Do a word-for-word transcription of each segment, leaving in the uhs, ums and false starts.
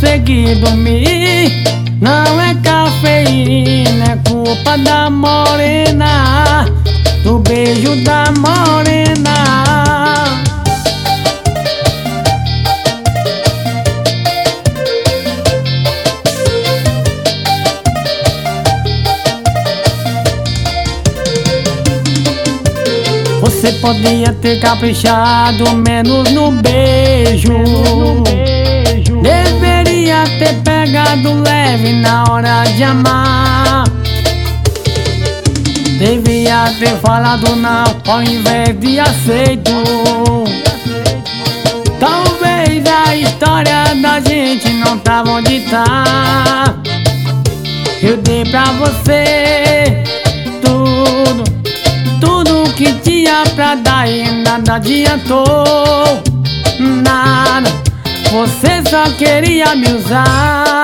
consegui dormir. Não é cafeína, é culpa da morena, do beijo da morena. Você podia ter caprichado menos no beijo, deveria ter pegado leve na hora de amar. Devia ter falado não ao invés de aceito. Talvez a história da gente não tava onde tá. Eu dei pra você tudo, tudo que tinha pra dar e nada adiantou. Nada, você só queria me usar.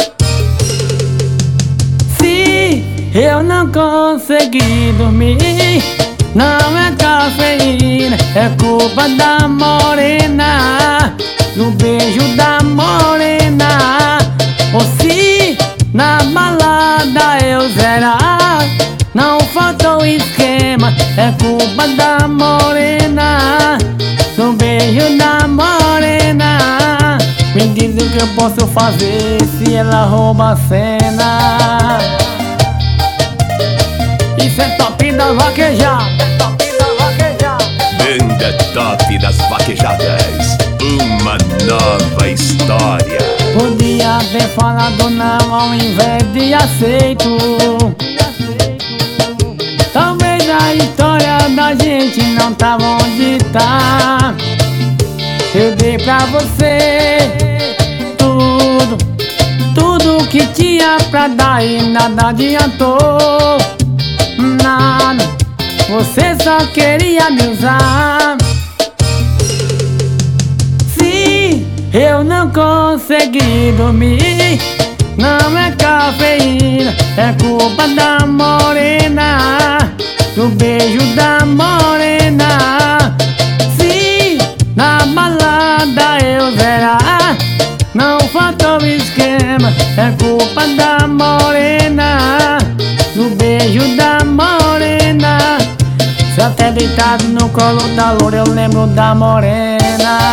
Se eu não consegui dormir, não é cafeína, é culpa da morena, do beijo da morena. Ou se na balada eu zerar, não faltou esquema, é culpa da morena, do beijo da morena. Me diz o que eu posso fazer se ela rouba a cena. Isso é top das vaquejadas, é top das vaquejadas. Banda Top das Vaquejadas, uma nova história. Podia ter falado não ao invés de aceito. Talvez a história da gente não tava onde tá. Eu dei pra você tudo, tudo que tinha pra dar e nada adiantou. Nada, você só queria me usar. Se eu não consegui dormir, não é cafeína, é culpa da morena, do beijo da morena. Se na balada eu zerar, não faltou esquema, é culpa da morena, do beijo da morena. Se até deitado no colo da loura eu lembro da morena.